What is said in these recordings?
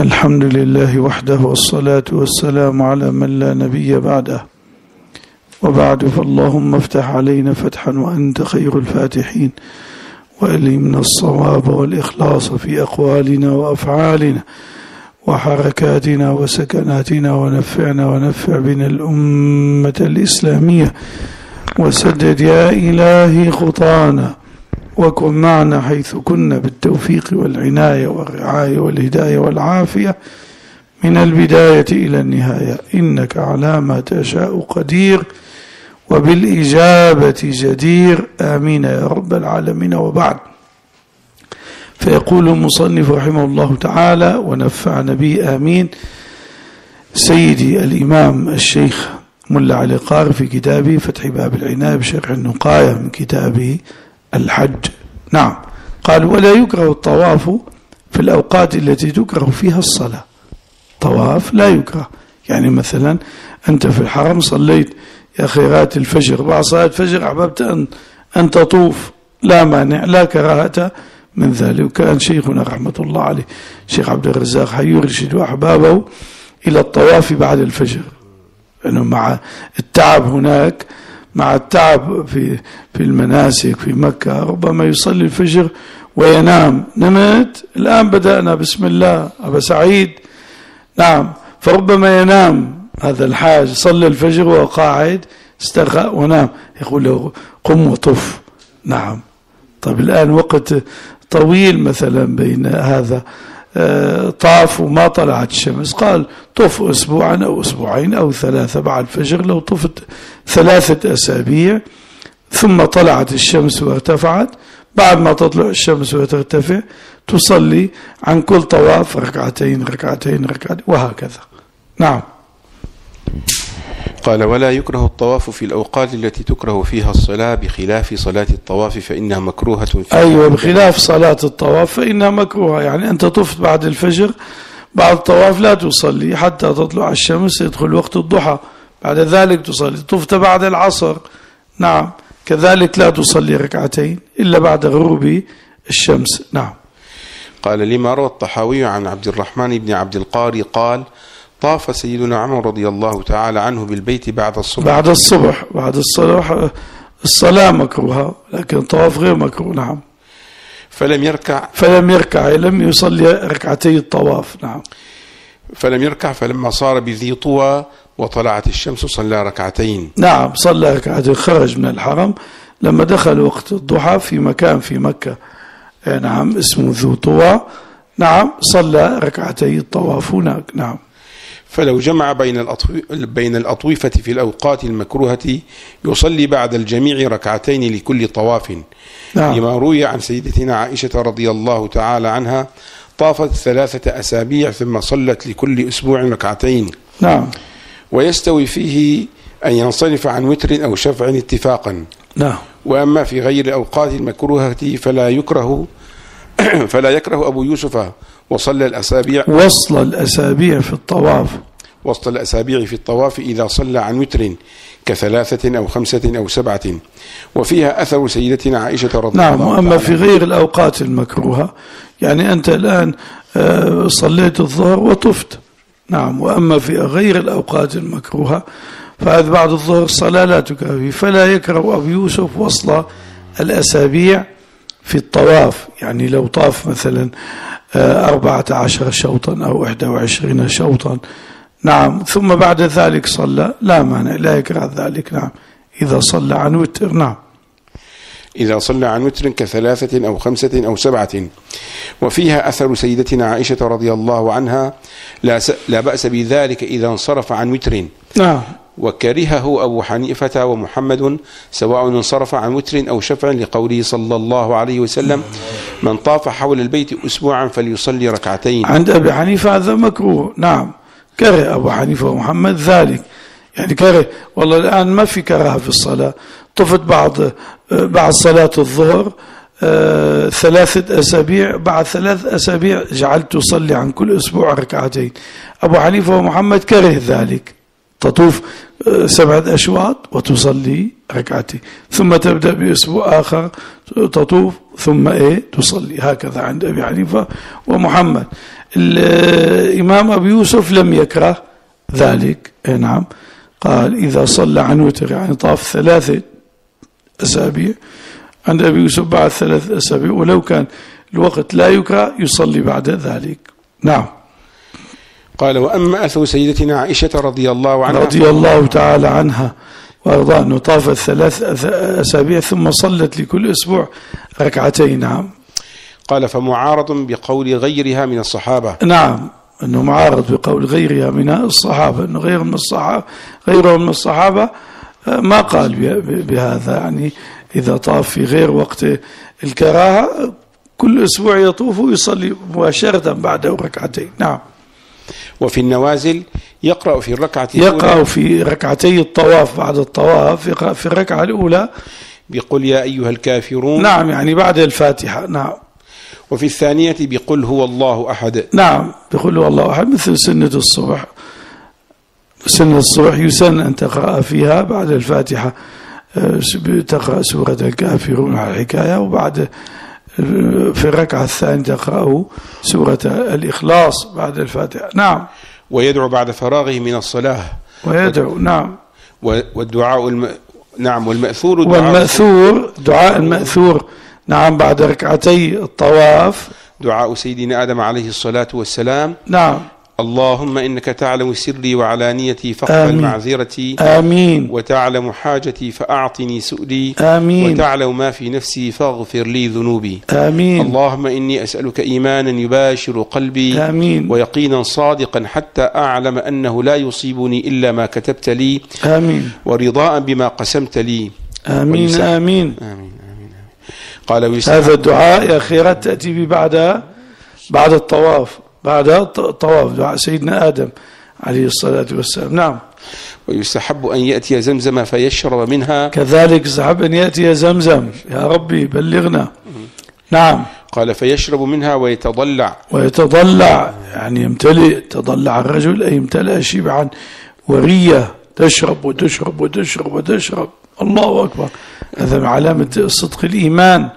الحمد لله وحده والصلاة والسلام على من لا نبي بعده، وبعد، فاللهم افتح علينا فتحا وأنت خير الفاتحين، وألهمنا الصواب والإخلاص في أقوالنا وأفعالنا وحركاتنا وسكناتنا، ونفع بنا الأمة الإسلامية، وسدد يا إلهي خطانا، وكن معنا حيث كنا بالتوفيق والعناية والرعاية والهداية والعافية من البداية إلى النهاية، إنك على ما تشاء قدير وبالإجابة جدير، آمين يا رب العالمين. وبعد، فيقول المصنف رحمه الله تعالى ونفعنا به آمين، سيدي الإمام الشيخ ملا علي قاري في كتابه فتح باب العناية بشرح النقاية من كتابه الحج. نعم، قال: ولا يكره الطواف في الأوقات التي تكره فيها الصلاة. طواف لا يكره، يعني مثلا أنت في الحرم صليت يا خيرات الفجر، بعد صلاة الفجر أحببت أن تطوف، لا مانع، لا كراهة من ذلك. وكان شيخنا رحمة الله عليه شيخ عبد الرزاق يرشد أحبابه إلى الطواف بعد الفجر، لأنه مع التعب هناك، مع التعب في المناسك في مكة، ربما يصلي الفجر وينام، نمت الآن بدأنا بسم الله أبا سعيد، نعم، فربما ينام هذا الحاج، صلى الفجر وقاعد استرخى ونام، يقول له قم وطف. نعم، طيب الآن وقت طويل مثلا بين هذا، طاف وما طلعت الشمس، قال طف أسبوعا أو أسبوعين أو ثلاثة بعد الفجر. لو طفت 3 أسابيع ثم طلعت الشمس وارتفعت، بعد ما تطلع الشمس وترتفع تصلي عن كل طواف ركعتين وهكذا. نعم. قال: ولا يكره الطواف في الأوقات التي تكره فيها الصلاة بخلاف صلاة الطواف فإنها مكروهة. أيوة، بخلاف صلاة الطواف فإنها مكروهة، يعني أنت طفت بعد الفجر، بعد الطواف لا تصلي حتى تطلع الشمس، يدخل وقت الضحى، بعد ذلك تصلي. طفت بعد العصر، نعم، كذلك لا تصلي ركعتين إلا بعد غروب الشمس. نعم. قال: لما روى الطحاوي عن عبد الرحمن بن عبد القاري قال: طاف سيدنا عمر رضي الله تعالى عنه بالبيت بعد الصبح. بعد الصلاة مكروهة، لكن الطواف غير مكروه. نعم. فلم يركع، لم يصلي ركعتي الطواف. نعم. فلم يركع، فلما صار بذي طوى وطلعت الشمس صلى ركعتين. نعم، صلى ركعتين، خرج من الحرم لما دخل وقت الضحى في مكان في مكة، نعم، اسمه ذو طوى، نعم، صلى ركعتي الطواف هناك. نعم. فلو جمع بين الأطوفة في الأوقات المكروهة يصلي بعد الجميع ركعتين لكل طواف. نعم. لما روي عن سيدتنا عائشة رضي الله تعالى عنها طافت 3 أسابيع ثم صلت لكل أسبوع ركعتين. نعم. ويستوي فيه أن ينصرف عن وتر أو شفع اتفاقا. نعم. وأما في غير الأوقات المكروهة فلا يكره أبو يوسف وصل الأسابيع في الطواف إذا صلى عن وتر ك3 أو 5 أو 7، وفيها أثر سيدتنا عائشة رضي الله عنها. نعم. وأما في غير الأوقات المكروهة، يعني أنت الآن صليت الظهر وطفت، نعم، وأما في غير الأوقات المكروهة فهذا بعد الظهر الصلاة لا تكره، فلا يكره أبو يوسف وصل الأسابيع في الطواف، يعني لو طاف مثلا 14 شوطا أو 21 شوطا، نعم، ثم بعد ذلك صلى، لا مانع، لا يكره ذلك. نعم، إذا صلى عن وتر. نعم، إذا صلى عن وتر ك3 أو 5 أو 7. وفيها أثر سيدتنا عائشة رضي الله عنها لا بأس بذلك إذا انصرف عن وتر. نعم. وكرهه أبو حنيفة ومحمد سواء انصرف عن وتر أو شفع، لقوله صلى الله عليه وسلم: من طاف حول البيت أسبوعا فليصلي ركعتين. عند أبي حنيفة هذا مكروه. نعم، كره أبو حنيفة ومحمد ذلك، يعني كره. والله الآن ما في كراهة في الصلاة، طفت بعد صلاة الظهر 3 أسابيع، بعد 3 أسابيع جعلت تصلي عن كل أسبوع ركعتين. أبو حنيفة ومحمد كره ذلك، تطوف 7 أشواط وتصلي ركعتين، ثم تبدأ بأسبوع آخر تطوف ثم تصلي، هكذا عند أبي حنيفة ومحمد. الإمام أبي يوسف لم يكره ذلك. نعم، قال إذا صلى عن وتر يعني طاف 3 أسابيع، عند أبي يوسف بعد 3 أسابيع، ولو كان الوقت لا يكره يصلي بعد ذلك. نعم. قال وأما أثر سيدتنا عائشة رضي الله تعالى عنها وأرضاها أنه طافت 3 أسابيع ثم صلت لكل أسبوع 2 نعم. قال فمعارض بقول غيرها من الصحابة. نعم، أنه معارض بقول غيرها من الصحابة، أنه غيرهم من الصحابة ما قال بهذا، يعني إذا طاف في غير وقت الكراهة كل أسبوع يطوف ويصلي مباشرة بعده 2. نعم. وفي النوازل يقرأ في الركعة يقرأ في 2 الطواف، بعد الطواف في الركعة الأولى بقل يا أيها الكافرون. نعم، يعني بعد الفاتحة. نعم. وفي الثانية بقل هو الله أحد. نعم، بقل هو الله أحد، مثل سنة الصبح. سنة الصبح يسن أن تقرأ فيها بعد الفاتحة تقرأ سورة الكافرون على الحكاية، وبعد في الركعة الثانية تقرأ سورة الإخلاص بعد الفاتحة. نعم. ويدعو بعد فراغه من الصلاة. ويدعو. نعم. والدعاء نعم. والمأثور دعاء المأثور. نعم، بعد 2 الطواف دعاء سيدنا آدم عليه الصلاة والسلام. نعم. اللهم إنك تعلم سري وعلانيتي فاقبل معذرتي. آمين. وتعلم حاجتي فأعطني سؤلي. آمين. وتعلم ما في نفسي فاغفر لي ذنوبي. آمين. اللهم إني أسألك إيمانا يباشر قلبي. آمين. ويقينا صادقا حتى أعلم أنه لا يصيبني إلا ما كتبت لي. آمين. ورضاء بما قسمت لي. آمين. آمين. آمين. قال هذا الدعاء يا خيرات تأتي بعد الطواف، بعد الطواف دعاء سيدنا آدم عليه الصلاة والسلام. نعم. ويستحب أن يأتي زمزم فيشرب منها. كذلك يستحب أن يأتي زمزم، يا ربي بلغنا. نعم. قال فيشرب منها ويتضلع يعني يمتلئ، تضلع الرجل أي يمتلئ شبعا ورية، تشرب وتشرب وتشرب وتشرب. الله أكبر، هذا من علامة صدق الإيمان.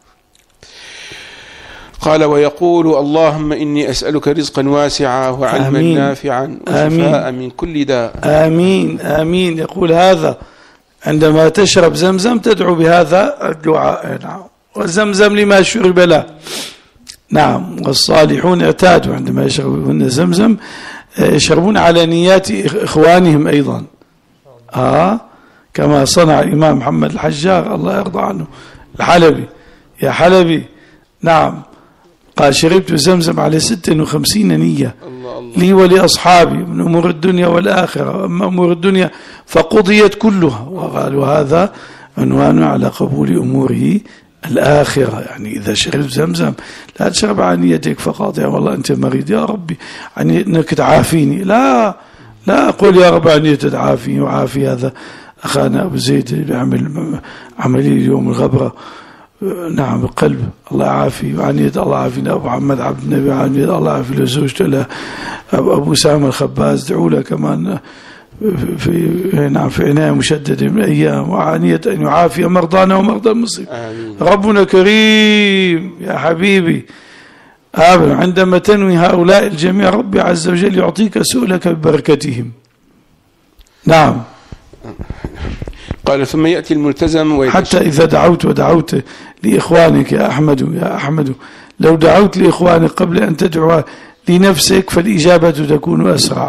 قال ويقول اللهم إني أسألك رزقا واسعا وعلما نافعا وشفاء من كل داء. آمين. آمين. يقول هذا عندما تشرب زمزم تدعو بهذا الدعاء. نعم. والزمزم لما شرب له. نعم. والصالحون اعتادوا عندما يشربون زمزم يشربون على نيات إخوانهم أيضا، كما صنع الإمام محمد الحجار الله يرضى عنه الحلبي. يا حلبي، نعم، قال شربت زمزم على 56 نية لي ولأصحابي من أمور الدنيا والآخرة، أما أمور الدنيا فقضيت كلها. وقالوا هذا عنوان على قبول أموره الآخرة، يعني إذا شربت زمزم لا تشرب عن نيتك فقط يا والله أنت مريض يا ربي يعني أنك تعافيني، لا أقول يا رب عني تتعافيني وعافي هذا أخانا أبو زيد بيعمل عملية اليوم الغبرة، نعم القلب الله يعافي، وعنية الله يعافينا أبو محمد عبد النبي، وعنية الله يعافي لزوجته له أبو سامة الخباز، دعوا له كمان في عناية مشددة من أيام، وعنية أن يعافي مرضانا ومرضى المسلمين. ربنا كريم يا حبيبي، عندما تنوي هؤلاء الجميع ربي عز وجل يعطيك سؤلك ببركتهم. نعم. قال ثم يأتي الملتزم حتى إذا ودعوت لإخوانك يا أحمد لو دعوت لإخوانك قبل أن تدعو لنفسك فالإجابة تكون أسرع،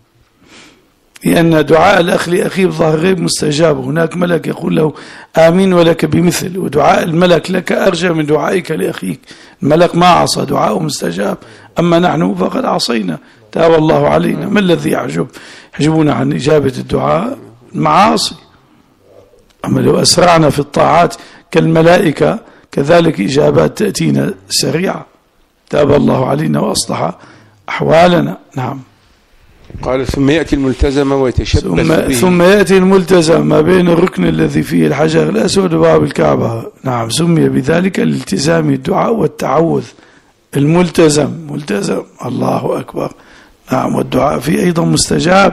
لأن دعاء الأخ لأخيه بظهر غيب مستجاب، هناك ملك يقول له آمين ولك بمثل، ودعاء الملك لك أرجى من دعائك لأخيك. الملك ما عصى دعاءه مستجاب، أما نحن فقد عصينا تاب الله علينا. ما الذي يحجبنا عن إجابة الدعاء؟ المعاصي. أما لو أسرعنا في الطاعات كالملائكة كذلك إجابات تأتينا سريعة. تاب الله علينا وأصلح أحوالنا. نعم. قال ثم يأتي الملتزم ويتشبث به. ثم يأتي الملتزم ما بين الركن الذي فيه الحجر الأسود وباب الكعبة. نعم، سمي بذلك الالتزام الدعاء والتعوذ. الملتزم ملتزم، الله أكبر. نعم، والدعاء فيه أيضا مستجاب.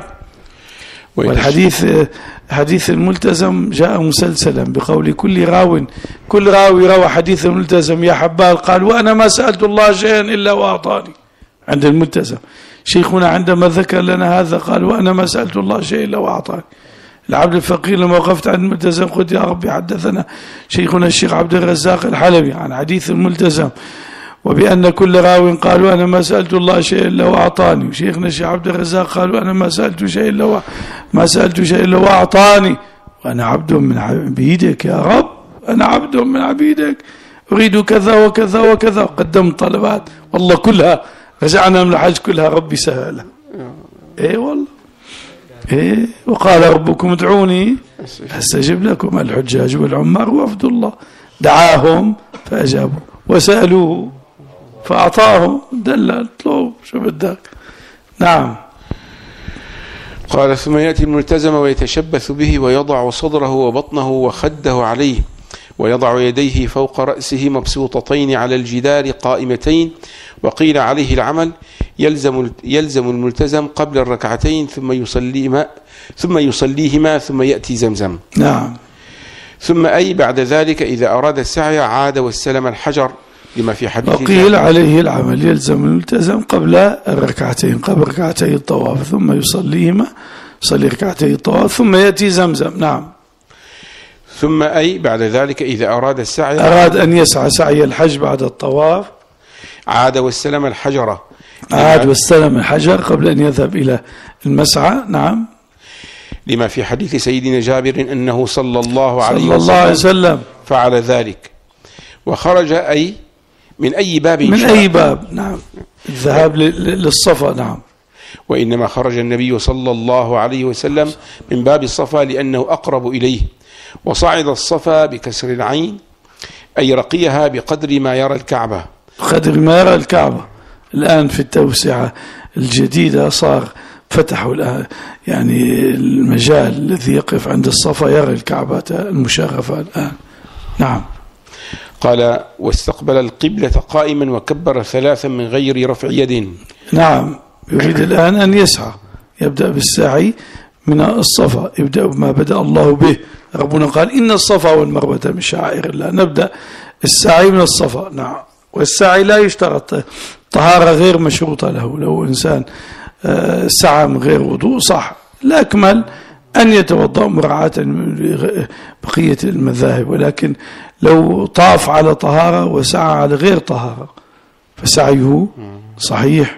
حديث الملتزم جاء مسلسلا بقول كل راوي روى حديث الملتزم يا حبال قال وأنا ما سألت الله شيئا إلا وأعطاني. عند الملتزم. شيخنا عندما ذكر لنا هذا قال وأنا ما سألت الله شيء إلا وأعطاني. العبد الفقير لما وقفت عند الملتزم قلت يا ربي حدثنا شيخنا الشيخ عبد الرزاق الحلبي عن حديث الملتزم وبأن كل راو قالوا أنا ما سألت الله شيء إلا وأعطاني، وشيخنا الشيخ عبد الرزاق قالوا أنا ما سألت شيء إلا وأعطاني، وأنا عبد من عبيدك يا رب، أنا عبد من عبيدك أريد كذا وكذا وكذا، قدمت طلبات والله كلها رجعنا من الحج كلها ربي سهلها. إيه والله إيه، وقال ربكم ادعوني أستجب لكم. الحجاج والعمار وفد الله دعاهم فأجابوا وسألوه فأعطاهم دلال اطلب شو بدك. نعم. قال ثم يأتي الملتزم ويتشبث به ويضع صدره وبطنه وخده عليه ويضع يديه فوق رأسه مبسوطتين على الجدار قائمتين، وقيل عليه العمل يلزم الملتزم قبل الركعتين ثم يصليهما ثم يأتي زمزم. نعم. ثم أي بعد ذلك إذا أراد السعي عاد واستلم الحجر لما في حديث. وقيل عليه العمل يلزم الملتزم قبل الركعتين، قبل ركعتي الطواف ثم يصليهما، يصلي ركعتي الطواف ثم يأتي زمزم. نعم. ثم أي بعد ذلك إذا أراد السعي، أراد أن يسعى سعي الحج بعد الطواف عاد واستلم الحجر، عاد واستلم الحجر قبل أن يذهب إلى المسعى. نعم. لما في حديث سيدنا جابر أنه صلى الله عليه وسلم فعل ذلك. وخرج أي من أي باب من أي باب. نعم. الذهاب للصفا. نعم. وإنما خرج النبي صلى الله عليه وسلم من باب الصفا لأنه أقرب إليه، وصعد الصفا بكسر العين أي رقيها بقدر ما يرى الكعبة، قدر ما يرى الكعبة. الآن في التوسعة الجديدة صار فتحوا الآن يعني المجال الذي يقف عند الصفا يرى الكعبة المشرفة الآن. نعم. قال واستقبل القبلة قائما وكبر 3 من غير رفع يد. نعم. يريد الآن أن يسعى، يبدأ بالسعي من الصفا، يبدأ بما بدأ الله به. ربنا قال إن الصفا والمروة من شعائر الله، نبدأ السعي من الصفا. نعم. والسعي لا يشترط طهارة غير مشروطة له، لو إنسان سعى من غير وضوء صح، الأكمل أن يتوضأ مراعاة بقية المذاهب، ولكن لو طاف على طهارة وسعى على غير طهارة فسعيه صحيح.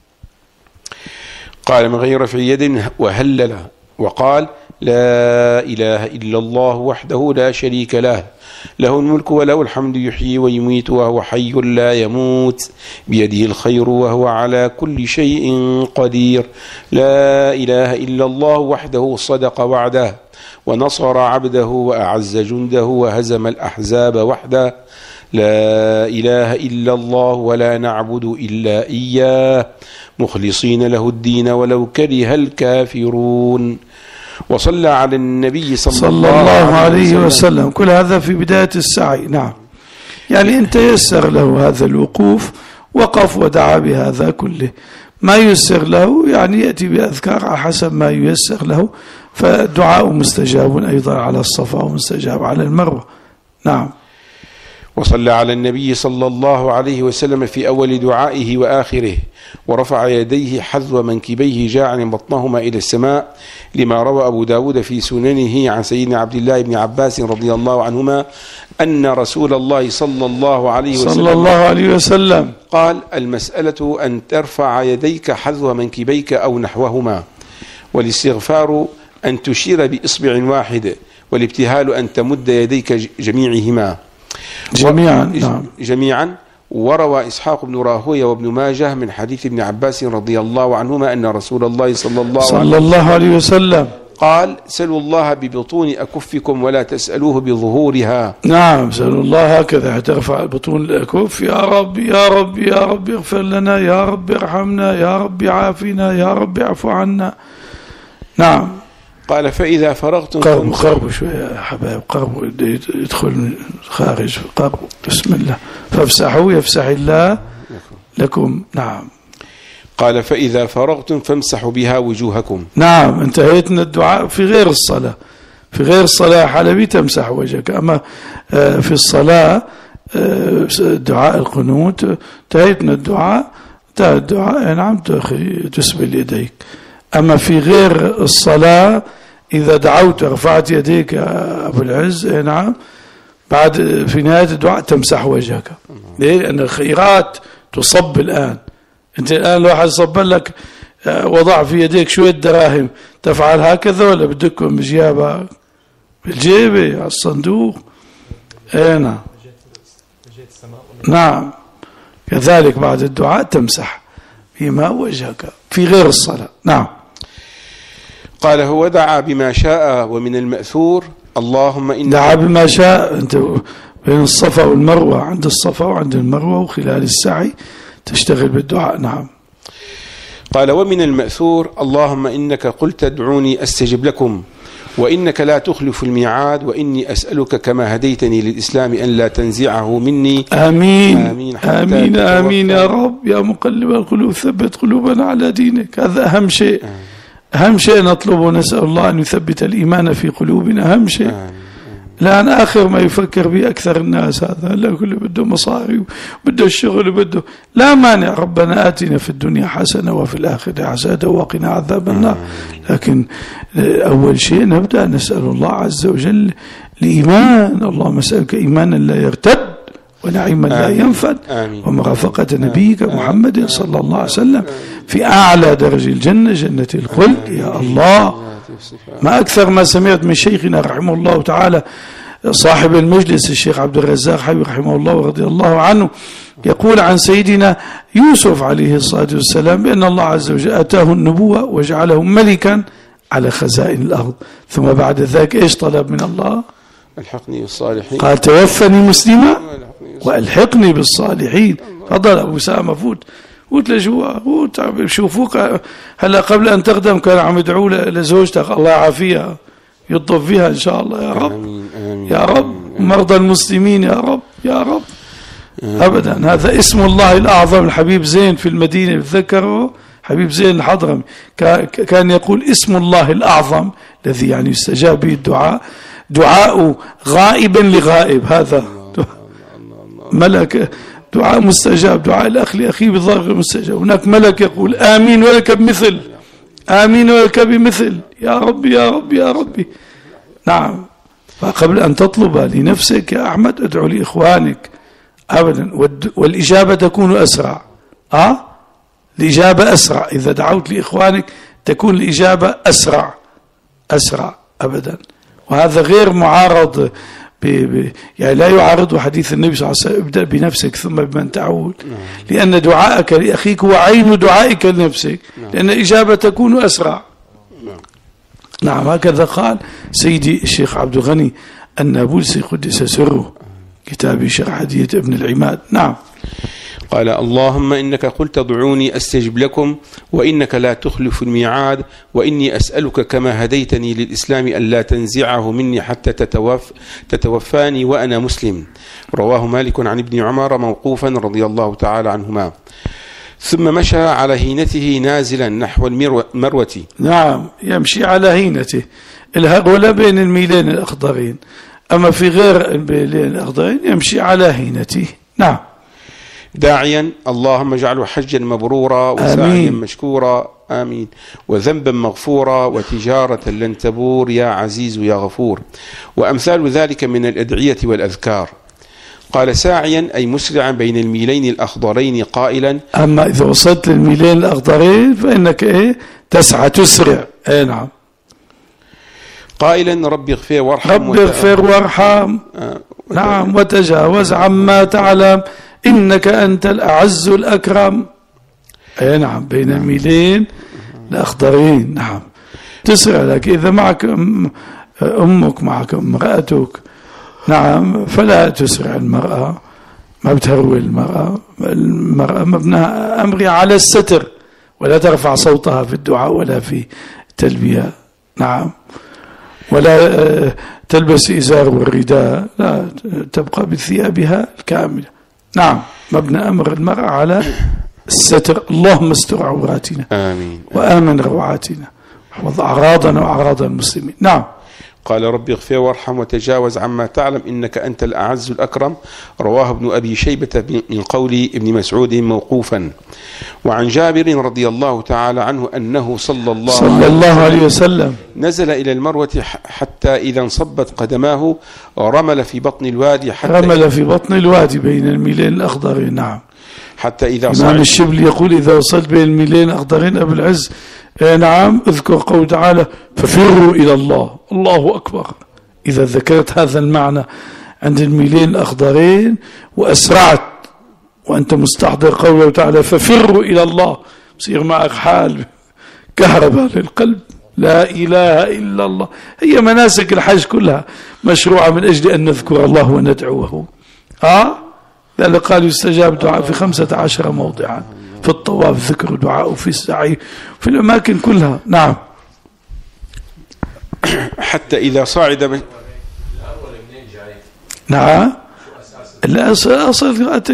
قال من غير رفع يد وهلل وقال لا إله إلا الله وحده لا شريك له، له الملك وله الحمد يحيي ويميت وهو حي لا يموت بيده الخير وهو على كل شيء قدير، لا إله إلا الله وحده صدق وعده ونصر عبده وأعز جنده وهزم الأحزاب وحده، لا إله إلا الله ولا نعبد إلا إياه مخلصين له الدين ولو كره الكافرون. وصلى على النبي صلى الله عليه وسلم. كل هذا في بداية السعي. نعم. يعني أنت يسر له هذا الوقوف، وقف ودعا بهذا كله. ما يسر له يعني يأتي بأذكار على حسب ما ييسر له، فالدعاء مستجاب أيضا على الصفا ومستجاب على المروة. نعم. وصلى على النبي صلى الله عليه وسلم في أول دعائه وآخره، ورفع يديه حذو منكبيه جاعا بطنهما إلى السماء، لما روى أبو داود في سننه عن سيدنا عبد الله بن عباس رضي الله عنهما أن رسول الله صلى الله عليه وسلم قال المسألة أن ترفع يديك حذو منكبيك أو نحوهما، والاستغفار أن تشير بإصبع واحد، والابتهال أن تمد يديك جميعا. جميعا. وروى إسحاق بن راهويه وابن ماجه من حديث ابن عباس رضي الله عنهما أن رسول الله صلى الله عليه وسلم قال سلوا الله ببطون أكفكم ولا تسألوه بظهورها. نعم. سلوا الله هكذا ترفع بطون الأكف، يا رب يا رب يا رب اغفر لنا، يا رب ارحمنا، يا رب عافنا، يا رب اعفو عنا. نعم. قال فإذا فرغتم قربوا شوية يا حبايب، قربوا يدخل من خارج، قربوا بسم الله فافسحوا يفسح الله لكم. نعم. قال فإذا فرغتم فامسحوا بها وجوهكم. نعم. انتهيت من الدعاء في غير الصلاة، في غير الصلاة حلبي تمسح وجهك، أما في الصلاة دعاء القنوت انتهيت من الدعاء الدعاء نعم تسبل يديك. أما في غير الصلاة إذا دعوت رفعت يديك يا أبو العز نعم بعد في نهاية الدعاء تمسح وجهك. ليه؟ لأن الخيرات تصب الآن. أنت الآن لو واحد صب لك وضع في يديك شوية دراهم تفعل هكذا ولا بدكم بجيابك بالجيبة على الصندوق؟ نعم نعم. كذلك بعد الدعاء تمسح بما وجهك في غير الصلاة. نعم. قال هو دعا بما شاء ومن المأثور اللهم إن دعا بما شاء. أنت بين الصفا والمروة، عند الصفا وعند المروة وخلال السعي تشتغل بالدعاء. نعم. قال ومن المأثور اللهم إنك قلت ادعوني أستجب لكم وإنك لا تخلف الميعاد وإني أسألك كما هديتني للإسلام أن لا تنزعه مني. آمين آمين آمين, آمين يا رب يا مقلب القلوب ثبت قلوبنا على دينك. هذا أهم شيء. أهم شيء نطلب ونسأل الله أن يثبت الإيمان في قلوبنا. أهم شيء. الآن آخر ما يفكر به أكثر الناس هذا لا كله بده مصاري وبده الشغل وبده. لا مانع ربنا آتنا في الدنيا حسنة وفي الآخرة حسنة وقنا عذاب النار. لكن أول شيء نبدأ نسأل الله عز وجل الإيمان. اللهم اسألك إيمانا لا يرتد ونعيما لا ينفد ومرافقة نبيك محمد صلى الله عليه وسلم في أعلى درج الجنة جنة الخلد. يا الله ما أكثر ما سمعت من شيخنا رحمه الله تعالى صاحب المجلس الشيخ عبد الرزاق حبيب رحمه الله ورضي الله عنه يقول عن سيدنا يوسف عليه الصلاة والسلام بأن الله عز وجل أتاه النبوة وجعله ملكا على خزائن الأرض ثم بعد ذلك إيش طلب من الله؟ الحقني بالصالحين. قال توفني مسلما والحقني بالصالحين. تفضل أبو سامة فوت لجوا شوفوك هلا قبل أن تقدم كان عم يدعو لزوجتك الله يعافيها يطف فيها إن شاء الله يا رب. آمين آمين يا رب. مرضى المسلمين يا رب يا رب. أبدا هذا اسم الله الأعظم. الحبيب زين في المدينة بتذكره حبيب زين الحضرمي كان يقول اسم الله الأعظم الذي يعني يستجاب به الدعاء دعاء غائبا لغائب. هذا ملك دعاء مستجاب. دعاء الأخ لأخيه بالظاهر مستجاب. هناك ملك يقول آمين ولك بمثل آمين ولك بمثل. يا ربي يا ربي يا ربي. نعم. فقبل أن تطلب لنفسك يا أحمد ادعو لإخوانك. أبدا والإجابة تكون أسرع. الإجابة أسرع. إذا دعوت لإخوانك تكون الإجابة أسرع أبدا. وهذا غير معارض يعني لا يعارض حديث النبي صلى الله عليه وسلم ابدأ بنفسك ثم بمن تعول. لأن دعائك لأخيك هو عين دعائك لنفسك لأن الإجابة تكون أسرع. نعم. هكذا قال سيدي الشيخ عبد الغني النابلسي قدس سره كتاب شرح هدية ابن العماد. نعم. قال اللهم إنك قلت ادعوني أستجب لكم وإنك لا تخلف الميعاد وإني أسألك كما هديتني للإسلام أن لا تنزعه مني حتى تتوفاني وأنا مسلم. رواه مالك عن ابن عمر موقوفا رضي الله تعالى عنهما. ثم مشى على هينته نازلا نحو المروة. نعم. يمشي على هينته الهرولة بين الميلين الأخضرين. أما في غير الميلين الأخضرين يمشي على هينته. نعم. داعيا اللهم اجعله حجا مبرورا وسعيا مشكورا آمين وذنبا مغفورا وتجارة لن تبور يا عزيز يا غفور وأمثال ذلك من الأدعية والأذكار. قال ساعيا أي مسرعا بين الميلين الأخضرين قائلا. أما إذا وصلت للميلين الأخضرين فإنك تسعى تسرع. نعم. قائلا ربي اغفر وارحم. ربي اغفر وارحم. نعم. وتجاوز عما تعلم إنك أنت الأعز الأكرم. نعم. بين الميلين الأخضرين. نعم. تسرع لك إذا معك أمك معك امرأتك. نعم. فلا تسرع المرأة ما بتهروي المرأة مبناها أمرها على الستر ولا ترفع صوتها في الدعاء ولا في التلبية. نعم. ولا تلبس إزار والرداء لا تبقى بثيابها الكاملة. نعم. مبنى أمر المرأة على الستر. اللهم استر عوراتنا آمين. وآمن روعاتنا واحفظ أعراضنا وأعراض المسلمين. نعم. قال رب اغفر وارحم وتجاوز عما تعلم إنك أنت الأعز الأكرم. رواه ابن أبي شيبة من قول ابن مسعود موقوفا. وعن جابر رضي الله تعالى عنه أنه صلى الله عليه وسلم نزل إلى المروة حتى إذا انصبت قدماه رمل في بطن الوادي بين الميلين الأخضرين. نعم. حتى إذا إمام الشبلي يقول إذا وصلت بين الميلين الأخضرين أبو العز نعم اذكر قول تعالى ففروا إلى الله. الله أكبر. إذا ذكرت هذا المعنى عند الميلين الأخضرين وأسرعت وأنت مستحضر قوله تعالى ففروا إلى الله، بصير معك حال كهرباء للقلب. لا إله إلا الله. هي مناسك الحج كلها مشروعة من أجل أن نذكر الله وندعوه. لذلك قال يستجاب دعاء في 15 موضعا، في الطواف ذكر دعاء، وفي السعي، في الأماكن كلها. نعم. حتى إذا صعد نعم. الأصل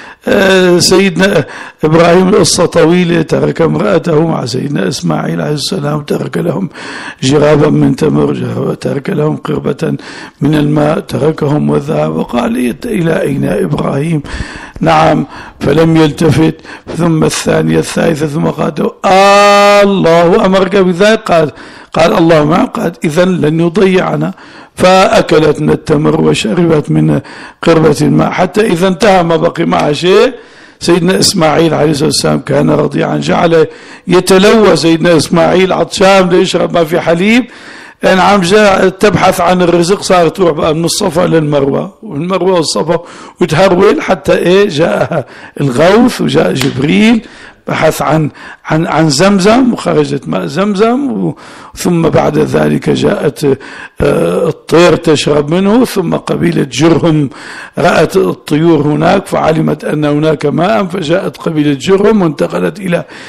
سيدنا إبراهيم القصة طويلة، ترك امرأته مع سيدنا إسماعيل عليه السلام، ترك لهم جرابا من تمر، ترك لهم قربة من الماء، تركهم وذهب وقال إلى أين إبراهيم؟ نعم. فلم يلتفت. ثم الثانية الثالثة ثم قال الله أمرك بذلك؟ قال الله معه. قال إذن لن يضيعنا. فأكلت من التمر وشربت من قربة الماء حتى إذا انتهى ما بقي معها شيء. سيدنا إسماعيل عليه الصلاة والسلام كان رضيعا، جعل يتلوى سيدنا إسماعيل عطشان ليشرب ما في حليب. نعم. جاء تبحث عن الرزق، صارت تروح بقى من الصفا للمروة ومن المروة والصفا وتهرول حتى جاء الغوث وجاء جبريل بحث عن زمزم وخرجت ماء زمزم. ثم بعد ذلك جاءت الطير تشرب منه. ثم قبيلة جرهم رأت الطيور هناك فعلمت أن هناك ماء، فجاءت قبيلة جرهم وانتقلت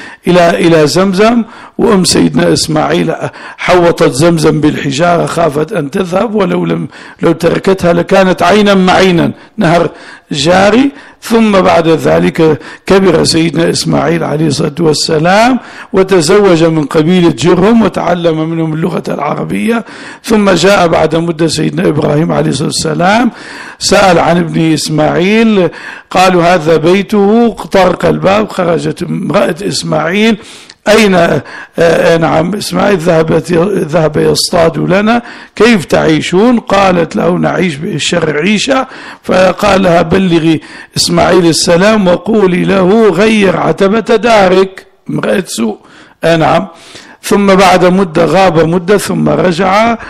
إلى زمزم. وأم سيدنا إسماعيل حوطت زمزم بالحجارة، خافت أن تذهب، لو تركتها لكانت عينا معينا، نهر جاري. ثم بعد ذلك كبر سيدنا إسماعيل عليه الصلاة والسلام وتزوج من قبيلة جرهم وتعلم منهم اللغة العربية. ثم جاء بعد مدة سيدنا إبراهيم عليه الصلاة والسلام، سأل عن ابن إسماعيل، قالوا هذا بيته. طرق الباب، خرجت امرأة إسماعيل، أين نعم إسماعيل؟ ذهب يصطاد لنا، كيف تعيشون؟ قالت له نعيش بالشر عيشة. فقال لها بلغي إسماعيل السلام وقولي له غير عتبة دارك. امرأة سوء. نعم. ثم بعد مدة غاب مدة ثم رجع.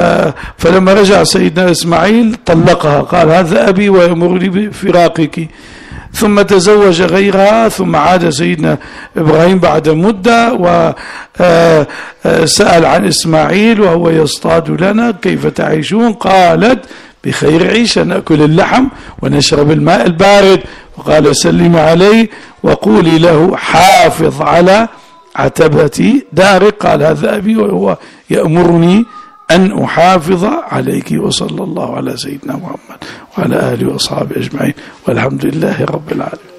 فلما رجع سيدنا إسماعيل طلقها، قال هذا أبي ويأمرني بفراقك. ثم تزوج غيرها. ثم عاد سيدنا إبراهيم بعد مدة وسأل عن إسماعيل وهو يصطاد لنا، كيف تعيشون؟ قالت بخير عيشة، نأكل اللحم ونشرب الماء البارد. وقال سلم عليه وقولي له حافظ على عتبة دارك. قال هذا أبي وهو يأمرني أن أحافظ عليك. وصلى الله على سيدنا محمد وعلى آله وأصحابه أجمعين، والحمد لله رب العالمين.